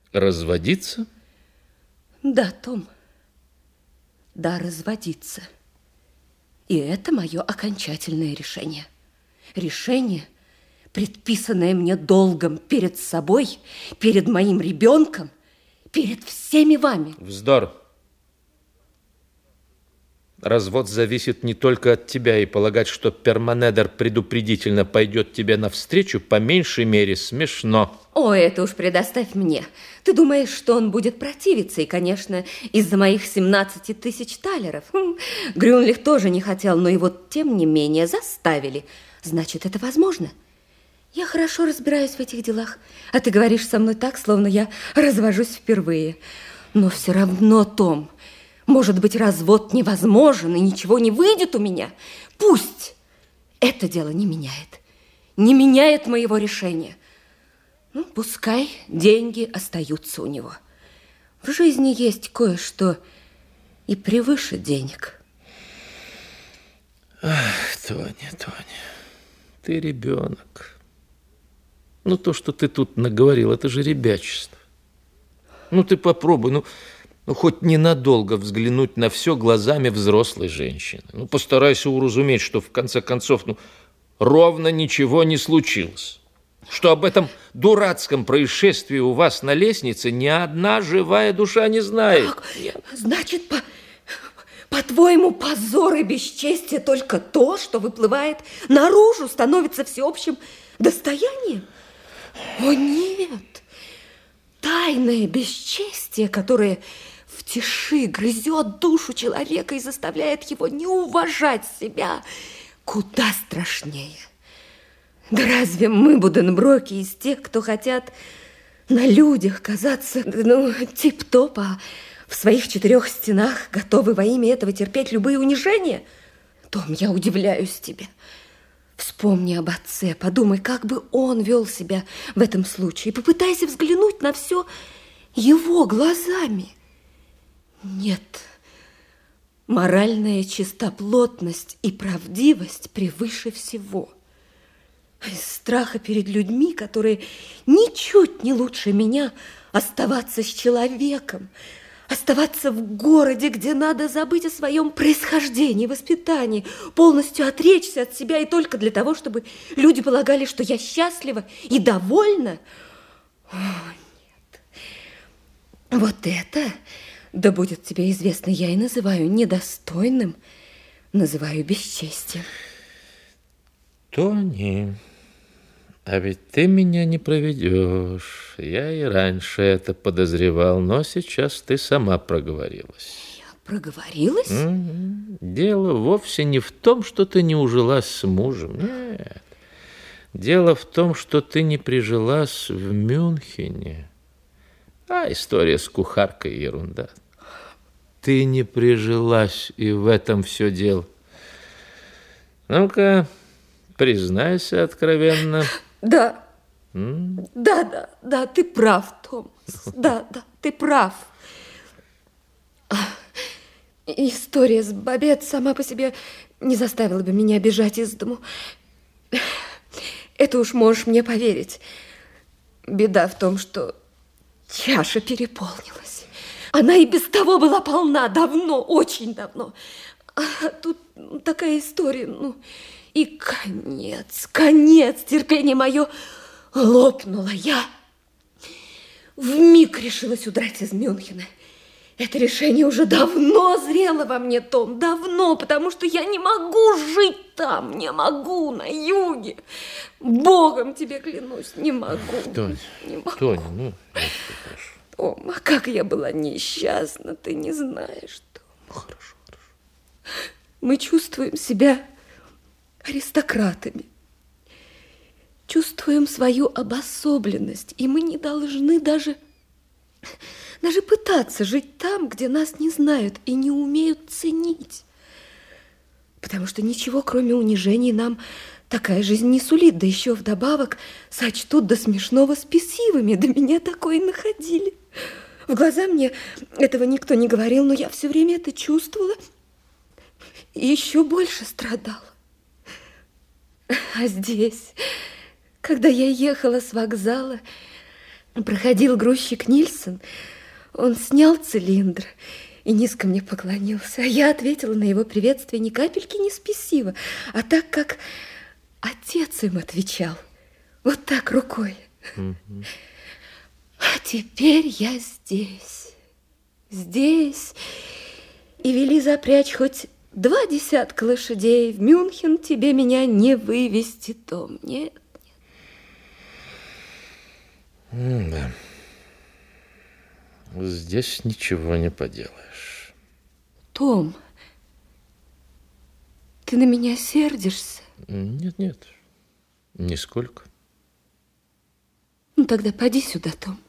Разводиться? Да, Том. Да, разводиться. И это мое окончательное решение. Решение, предписанное мне долгом перед собой, перед моим ребенком, перед всеми вами. Вздор. Развод зависит не только от тебя, и полагать, что Перманедер предупредительно пойдет тебе навстречу, по меньшей мере смешно. О, это уж предоставь мне. Ты думаешь, что он будет противиться, и, конечно, из-за моих 17 тысяч талеров. Грюнлих тоже не хотел, но его, тем не менее, заставили. Значит, это возможно. Я хорошо разбираюсь в этих делах, а ты говоришь со мной так, словно я развожусь впервые. Но все равно, Том, может быть, развод невозможен, и ничего не выйдет у меня. Пусть это дело не меняет моего решения. Ну, пускай деньги остаются у него. В жизни есть кое-что и превыше денег. Ах, Тоня, ты ребенок. Ну, то, что ты тут наговорил, это же ребячество. Ну, ты попробуй, ну, хоть ненадолго взглянуть на все глазами взрослой женщины. Ну, постарайся уразуметь, что, в конце концов, ровно ничего не случилось. Что об этом дурацком происшествии у вас на лестнице ни одна живая душа не знает. Как? Значит, по-твоему, позор и бесчестие только то, что выплывает наружу, становится всеобщим достоянием? О, нет! Тайное бесчестие, которое в тиши грызет душу человека и заставляет его не уважать себя, куда страшнее. Да разве мы, Буденброки, из тех, кто хотят на людях казаться, тип-топ, а в своих 4 стенах готовы во имя этого терпеть любые унижения? Том, я удивляюсь тебе. Вспомни об отце, подумай, как бы он вел себя в этом случае. Попытайся взглянуть на все его глазами. Нет, моральная чистоплотность и правдивость превыше всего. Из страха перед людьми, которые ничуть не лучше меня, оставаться с человеком, оставаться в городе, где надо забыть о своем происхождении, воспитании, полностью отречься от себя и только для того, чтобы люди полагали, что я счастлива и довольна. О, нет. Вот это, да будет тебе известно, я и называю недостойным, называю бесчестием. Тони, а ведь ты меня не проведешь. Я и раньше это подозревал, но сейчас ты сама проговорилась. Я проговорилась? Дело вовсе не в том, что ты не ужилась с мужем. Нет. Дело в том, что ты не прижилась в Мюнхене. А история с кухаркой ерунда. Ты не прижилась, и в этом все дело. Ну-ка, признайся откровенно. Да. Да, ты прав, Том. Да, ты прав. История с Бабет сама по себе не заставила бы меня бежать из дому. Это уж можешь мне поверить. Беда в том, что чаша переполнилась. Она и без того была полна давно, очень давно. А тут такая история, и конец, терпение мое лопнуло. Я вмиг решилась удрать из Мюнхена. Это решение уже давно зрело во мне, Том, давно, потому что я не могу жить там, не могу на юге. Богом тебе клянусь, не могу. Тоня, это хорошо. Том, а как я была несчастна, ты не знаешь, Том. Хорошо. Мы чувствуем себя аристократами. Чувствуем свою обособленность, и мы не должны даже пытаться жить там, где нас не знают и не умеют ценить. Потому что ничего, кроме унижений, нам такая жизнь не сулит, да еще вдобавок сочтут до смешного спесивыми. До меня такое находили. В глаза мне этого никто не говорил, но я все время это чувствовала и еще больше страдала. А здесь, когда я ехала с вокзала, Проходил грузчик Нильсон, он снял цилиндр и низко мне поклонился. А я ответила на его приветствие ни капельки не спесиво, а так, как отец им отвечал. Вот так, рукой. А теперь я здесь. Здесь. И вели запрячь хоть 20 лошадей. В Мюнхен тебе меня не вывести, Том. Нет, нет. Да. Здесь ничего не поделаешь. Том, ты на меня сердишься? Нет, нет, нисколько. Ну, тогда поди сюда, Том.